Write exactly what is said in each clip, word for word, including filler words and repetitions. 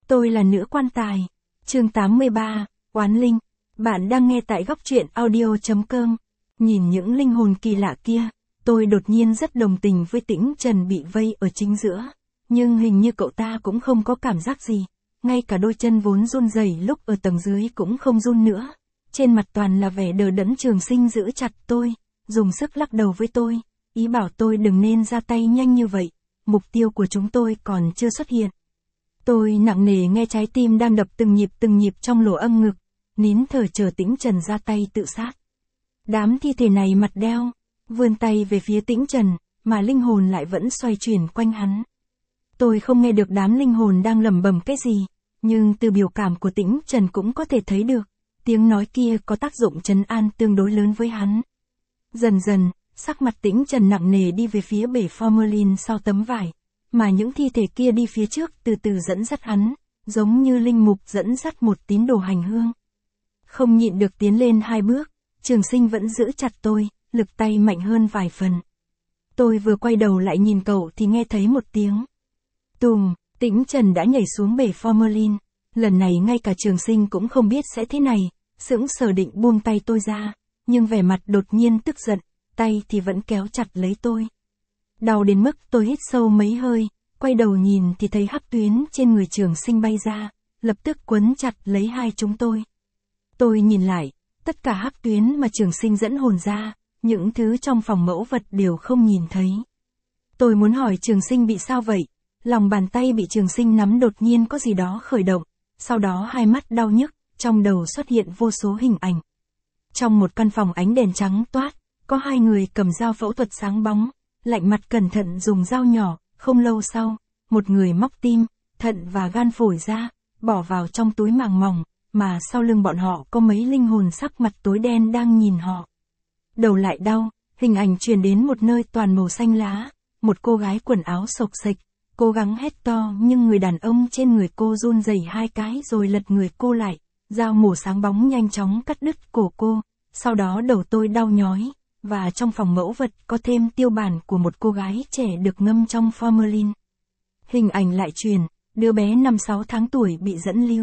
Tôi là nữ quan tài. Chương tám mươi ba, Oán Linh. Bạn đang nghe tại góc truyện audio.com. Nhìn những linh hồn kỳ lạ kia, tôi đột nhiên rất đồng tình với Tĩnh Trần bị vây ở chính giữa. Nhưng hình như cậu ta cũng không có cảm giác gì. Ngay cả đôi chân vốn run rẩy lúc ở tầng dưới cũng không run nữa. Trên mặt toàn là vẻ đờ đẫn. Trường Sinh giữ chặt tôi, dùng sức lắc đầu với tôi, ý bảo tôi đừng nên ra tay nhanh như vậy. Mục tiêu của chúng tôi còn chưa xuất hiện. Tôi nặng nề nghe trái tim đang đập từng nhịp từng nhịp trong lỗ âm ngực, nín thở chờ Tĩnh Trần ra tay tự sát. Đám thi thể này mặt đeo, vươn tay về phía Tĩnh Trần, mà linh hồn lại vẫn xoay chuyển quanh hắn. Tôi không nghe được đám linh hồn đang lẩm bẩm cái gì, nhưng từ biểu cảm của Tĩnh Trần cũng có thể thấy được, tiếng nói kia có tác dụng trấn an tương đối lớn với hắn. Dần dần, sắc mặt Tĩnh Trần nặng nề đi về phía bể formalin sau tấm vải, mà những thi thể kia đi phía trước từ từ dẫn dắt hắn, giống như linh mục dẫn dắt một tín đồ hành hương. Không nhịn được tiến lên hai bước, Trường Sinh vẫn giữ chặt tôi, lực tay mạnh hơn vài phần. Tôi vừa quay đầu lại nhìn cậu thì nghe thấy một tiếng tùm, Tĩnh Trần đã nhảy xuống bể formalin. Lần này ngay cả Trường Sinh cũng không biết sẽ thế này, sững sờ định buông tay tôi ra, nhưng vẻ mặt đột nhiên tức giận, tay thì vẫn kéo chặt lấy tôi. Đau đến mức tôi hít sâu mấy hơi, quay đầu nhìn thì thấy hắc tuyến trên người Trường Sinh bay ra, lập tức quấn chặt lấy hai chúng tôi. Tôi nhìn lại, tất cả hắc tuyến mà Trường Sinh dẫn hồn ra, những thứ trong phòng mẫu vật đều không nhìn thấy. Tôi muốn hỏi Trường Sinh bị sao vậy, lòng bàn tay bị Trường Sinh nắm đột nhiên có gì đó khởi động, sau đó hai mắt đau nhức, trong đầu xuất hiện vô số hình ảnh. Trong một căn phòng ánh đèn trắng toát, có hai người cầm dao phẫu thuật sáng bóng, lạnh mặt cẩn thận dùng dao nhỏ. Không lâu sau, một người móc tim, thận và gan phổi ra, bỏ vào trong túi màng mỏng, mà sau lưng bọn họ có mấy linh hồn sắc mặt tối đen đang nhìn họ. Đầu lại đau, hình ảnh truyền đến một nơi toàn màu xanh lá, một cô gái quần áo xộc xệch, cố gắng hét to nhưng người đàn ông trên người cô run rẩy hai cái rồi lật người cô lại, dao mổ sáng bóng nhanh chóng cắt đứt cổ cô, sau đó đầu tôi đau nhói. Và trong phòng mẫu vật có thêm tiêu bản của một cô gái trẻ được ngâm trong formalin. Hình ảnh lại truyền, đứa bé năm sáu tháng tuổi bị dẫn lưu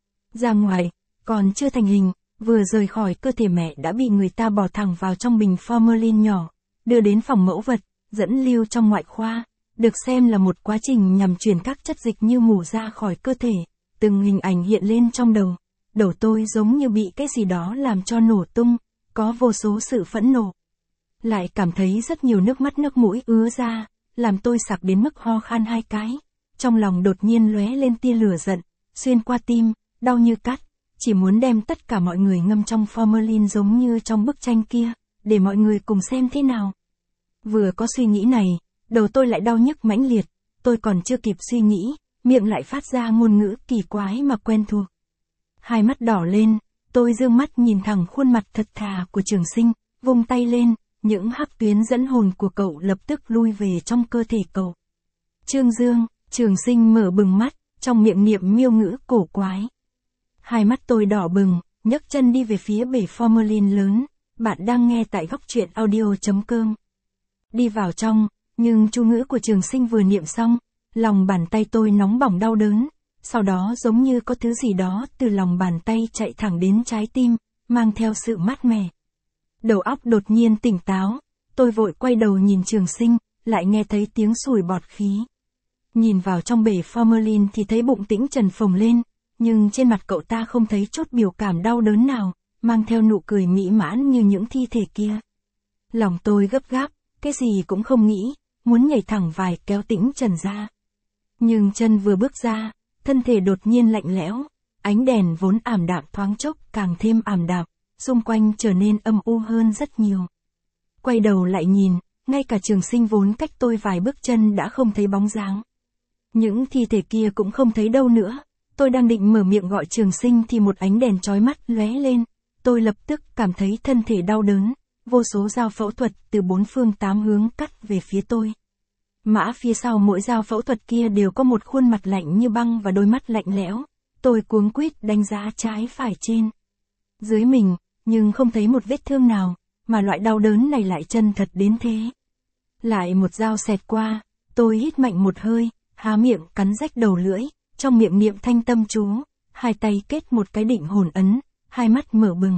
ra ngoài, còn chưa thành hình, vừa rời khỏi cơ thể mẹ đã bị người ta bỏ thẳng vào trong bình formalin nhỏ, đưa đến phòng mẫu vật, dẫn lưu trong ngoại khoa, được xem là một quá trình nhằm truyền các chất dịch như mủ ra khỏi cơ thể. Từng hình ảnh hiện lên trong đầu, đầu tôi giống như bị cái gì đó làm cho nổ tung, có vô số sự phẫn nộ. Lại cảm thấy rất nhiều nước mắt nước mũi ứa ra, làm tôi sặc đến mức ho khan hai cái. Trong lòng đột nhiên lóe lên tia lửa giận, xuyên qua tim, đau như cắt, chỉ muốn đem tất cả mọi người ngâm trong formalin giống như trong bức tranh kia, để mọi người cùng xem thế nào. Vừa có suy nghĩ này, đầu tôi lại đau nhức mãnh liệt, tôi còn chưa kịp suy nghĩ, miệng lại phát ra ngôn ngữ kỳ quái mà quen thuộc. Hai mắt đỏ lên, tôi dương mắt nhìn thẳng khuôn mặt thật thà của Trường Sinh, vung tay lên. Những hắc tuyến dẫn hồn của cậu lập tức lui về trong cơ thể cậu. Trương Dương, Trường Sinh mở bừng mắt, trong miệng niệm miêu ngữ cổ quái. Hai mắt tôi đỏ bừng, nhấc chân đi về phía bể formalin lớn. Bạn đang nghe tại góc truyện audio.com. Đi vào trong, nhưng chú ngữ của Trường Sinh vừa niệm xong, lòng bàn tay tôi nóng bỏng đau đớn. Sau đó giống như có thứ gì đó từ lòng bàn tay chạy thẳng đến trái tim, mang theo sự mát mẻ. Đầu óc đột nhiên tỉnh táo, tôi vội quay đầu nhìn Trường Sinh, lại nghe thấy tiếng sủi bọt khí. Nhìn vào trong bể formalin thì thấy bụng Tĩnh Trần phồng lên, nhưng trên mặt cậu ta không thấy chút biểu cảm đau đớn nào, mang theo nụ cười mỹ mãn như những thi thể kia. Lòng tôi gấp gáp, cái gì cũng không nghĩ, muốn nhảy thẳng vài kéo Tĩnh Trần ra. Nhưng chân vừa bước ra, thân thể đột nhiên lạnh lẽo, ánh đèn vốn ảm đạm thoáng chốc càng thêm ảm đạm. Xung quanh trở nên âm u hơn rất nhiều. Quay đầu lại nhìn, ngay cả Trường Sinh vốn cách tôi vài bước chân đã không thấy bóng dáng. Những thi thể kia cũng không thấy đâu nữa. Tôi đang định mở miệng gọi Trường Sinh thì một ánh đèn chói mắt lóe lên. Tôi lập tức cảm thấy thân thể đau đớn, vô số dao phẫu thuật từ bốn phương tám hướng cắt về phía tôi. Mã phía sau mỗi dao phẫu thuật kia đều có một khuôn mặt lạnh như băng và đôi mắt lạnh lẽo. Tôi cuống quýt đánh giá trái phải trên dưới mình, nhưng không thấy một vết thương nào, mà loại đau đớn này lại chân thật đến thế. Lại một dao xẹt qua, tôi hít mạnh một hơi, há miệng cắn rách đầu lưỡi, trong miệng niệm thanh tâm chú, hai tay kết một cái định hồn ấn, hai mắt mở bừng.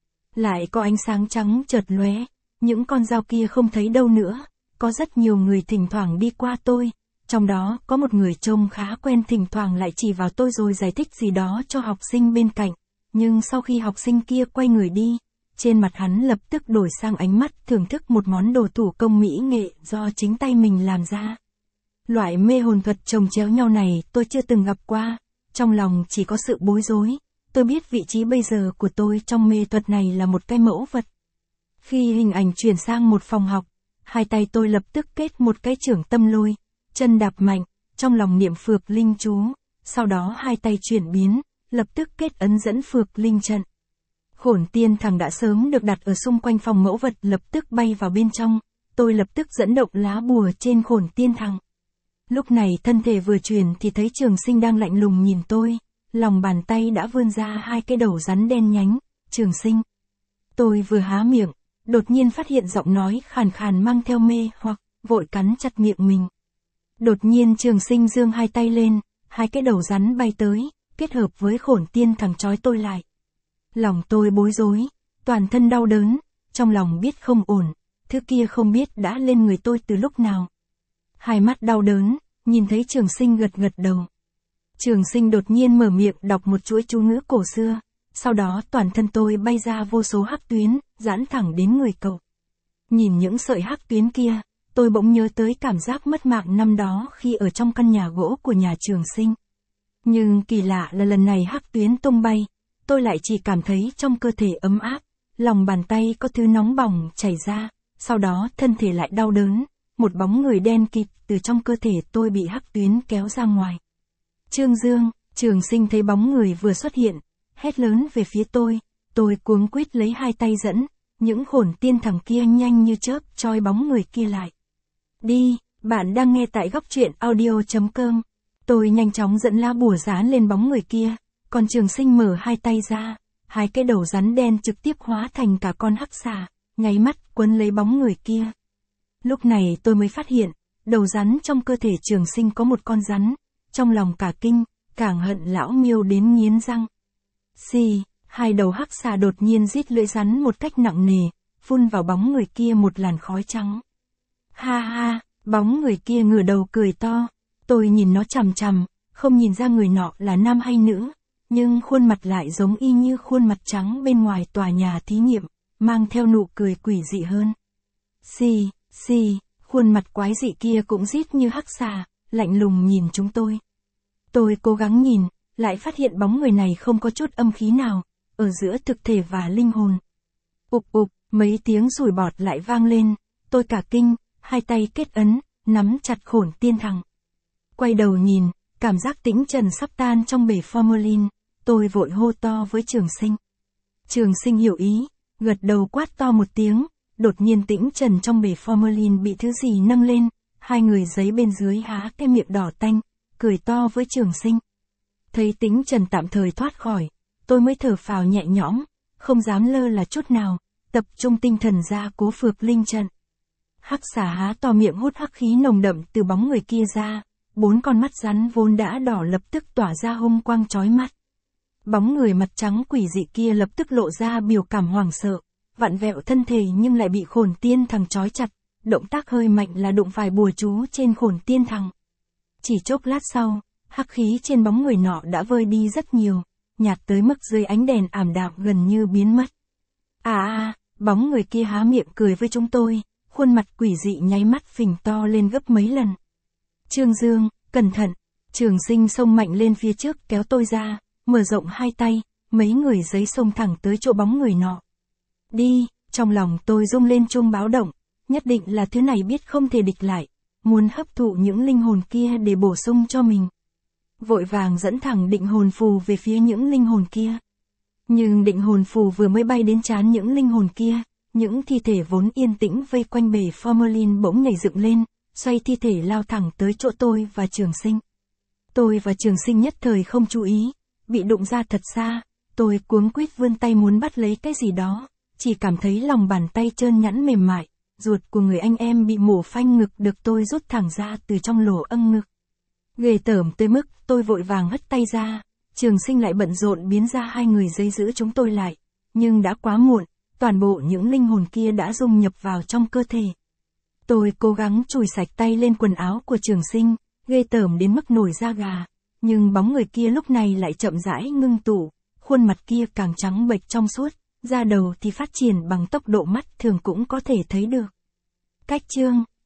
Lại có ánh sáng trắng chợt lóe, những con dao kia không thấy đâu nữa, có rất nhiều người thỉnh thoảng đi qua tôi, trong đó có một người trông khá quen thỉnh thoảng lại chỉ vào tôi rồi giải thích gì đó cho học sinh bên cạnh, nhưng sau khi học sinh kia quay người đi, trên mặt hắn lập tức đổi sang ánh mắt thưởng thức một món đồ thủ công mỹ nghệ do chính tay mình làm ra. Loại mê hồn thuật chồng chéo nhau này tôi chưa từng gặp qua, trong lòng chỉ có sự bối rối, tôi biết vị trí bây giờ của tôi trong mê thuật này là một cái mẫu vật. Khi hình ảnh chuyển sang một phòng học, hai tay tôi lập tức kết một cái chưởng tâm lôi, chân đạp mạnh, trong lòng niệm phược linh chú, sau đó hai tay chuyển biến, lập tức kết ấn dẫn phược linh trận. Khổn tiên thằng đã sớm được đặt ở xung quanh phòng mẫu vật lập tức bay vào bên trong, tôi lập tức dẫn động lá bùa trên khổn tiên thằng. Lúc này thân thể vừa chuyển thì thấy Trường Sinh đang lạnh lùng nhìn tôi, lòng bàn tay đã vươn ra hai cái đầu rắn đen nhánh. Trường Sinh. Tôi vừa há miệng, đột nhiên phát hiện giọng nói khàn khàn mang theo mê hoặc, vội cắn chặt miệng mình. Đột nhiên Trường Sinh giương hai tay lên, hai cái đầu rắn bay tới, kết hợp với khổn tiên thằng trói tôi lại. Lòng tôi bối rối, toàn thân đau đớn, trong lòng biết không ổn, thứ kia không biết đã lên người tôi từ lúc nào. Hai mắt đau đớn, nhìn thấy Trường Sinh gật gật đầu. Trường Sinh đột nhiên mở miệng đọc một chuỗi chú ngữ cổ xưa, sau đó toàn thân tôi bay ra vô số hắc tuyến, giãn thẳng đến người cậu. Nhìn những sợi hắc tuyến kia, tôi bỗng nhớ tới cảm giác mất mạng năm đó khi ở trong căn nhà gỗ của nhà Trường Sinh. Nhưng kỳ lạ là lần này hắc tuyến tung bay, tôi lại chỉ cảm thấy trong cơ thể ấm áp, lòng bàn tay có thứ nóng bỏng chảy ra, sau đó thân thể lại đau đớn, một bóng người đen kịt từ trong cơ thể tôi bị hắc tuyến kéo ra ngoài. Trương Dương, Trường Sinh thấy bóng người vừa xuất hiện, hét lớn về phía tôi, tôi cuống quýt lấy hai tay dẫn, những khổn tiên thằng kia nhanh như chớp trói bóng người kia lại. Đi, bạn đang nghe tại góc truyện audio chấm com. Tôi nhanh chóng dẫn lá bùa dán lên bóng người kia, còn Trường Sinh mở hai tay ra, hai cái đầu rắn đen trực tiếp hóa thành cả con hắc xà, nháy mắt quấn lấy bóng người kia. Lúc này tôi mới phát hiện, đầu rắn trong cơ thể Trường Sinh có một con rắn, trong lòng cả kinh, càng hận lão miêu đến nghiến răng. Xì, hai đầu hắc xà đột nhiên rít lưỡi rắn một cách nặng nề, phun vào bóng người kia một làn khói trắng. Ha ha, bóng người kia ngửa đầu cười to, tôi nhìn nó chằm chằm, không nhìn ra người nọ là nam hay nữ, nhưng khuôn mặt lại giống y như khuôn mặt trắng bên ngoài tòa nhà thí nghiệm, mang theo nụ cười quỷ dị hơn. Xì, xì, khuôn mặt quái dị kia cũng rít như hắc xà, lạnh lùng nhìn chúng tôi. Tôi cố gắng nhìn, lại phát hiện bóng người này không có chút âm khí nào, ở giữa thực thể và linh hồn. Ục ục, mấy tiếng sủi bọt lại vang lên, tôi cả kinh, hai tay kết ấn, nắm chặt khổn tiên thằng. Quay đầu nhìn, cảm giác tĩnh trần sắp tan trong bể formalin, tôi vội hô to với Trường Sinh. Trường Sinh hiểu ý, gật đầu quát to một tiếng, đột nhiên tĩnh trần trong bể formalin bị thứ gì nâng lên, hai người giấy bên dưới há cái miệng đỏ tanh, cười to với Trường Sinh. Thấy tĩnh trần tạm thời thoát khỏi, tôi mới thở phào nhẹ nhõm, không dám lơ là chút nào, tập trung tinh thần ra cố phược linh trận. Hắc xà há to miệng hút hắc khí nồng đậm từ bóng người kia ra, bốn con mắt rắn vốn đã đỏ lập tức tỏa ra hung quang chói mắt. Bóng người mặt trắng quỷ dị kia lập tức lộ ra biểu cảm hoảng sợ, vặn vẹo thân thể nhưng lại bị khổn tiên thằng trói chặt, động tác hơi mạnh là đụng phải bùa chú trên khổn tiên thằng. Chỉ chốc lát sau, hắc khí trên bóng người nọ đã vơi đi rất nhiều, nhạt tới mức dưới ánh đèn ảm đạm gần như biến mất. À à, bóng người kia há miệng cười với chúng tôi, khuôn mặt quỷ dị nháy mắt phình to lên gấp mấy lần. Trương Dương, cẩn thận, Trường Sinh xông mạnh lên phía trước kéo tôi ra, mở rộng hai tay, mấy người giấy xông thẳng tới chỗ bóng người nọ. Đi, trong lòng tôi rung lên chuông báo động, nhất định là thứ này biết không thể địch lại, muốn hấp thụ những linh hồn kia để bổ sung cho mình. Vội vàng dẫn thẳng định hồn phù về phía những linh hồn kia. Nhưng định hồn phù vừa mới bay đến trán những linh hồn kia, những thi thể vốn yên tĩnh vây quanh bể formalin bỗng nhảy dựng lên, xoay thi thể lao thẳng tới chỗ tôi và Trường Sinh. Tôi và Trường Sinh nhất thời không chú ý, bị đụng ra thật xa, tôi cuống quýt vươn tay muốn bắt lấy cái gì đó, chỉ cảm thấy lòng bàn tay trơn nhẵn mềm mại, ruột của người anh em bị mổ phanh ngực được tôi rút thẳng ra từ trong lỗ âng ngực. Ghê tởm tới mức tôi vội vàng hất tay ra, Trường Sinh lại bận rộn biến ra hai người giấy giữ chúng tôi lại, nhưng đã quá muộn, toàn bộ những linh hồn kia đã dung nhập vào trong cơ thể. Tôi cố gắng chùi sạch tay lên quần áo của Trường Sinh, ghê tởm đến mức nổi da gà, nhưng bóng người kia lúc này lại chậm rãi ngưng tụ, khuôn mặt kia càng trắng bệch trong suốt, da đầu thì phát triển bằng tốc độ mắt thường cũng có thể thấy được. Cách chương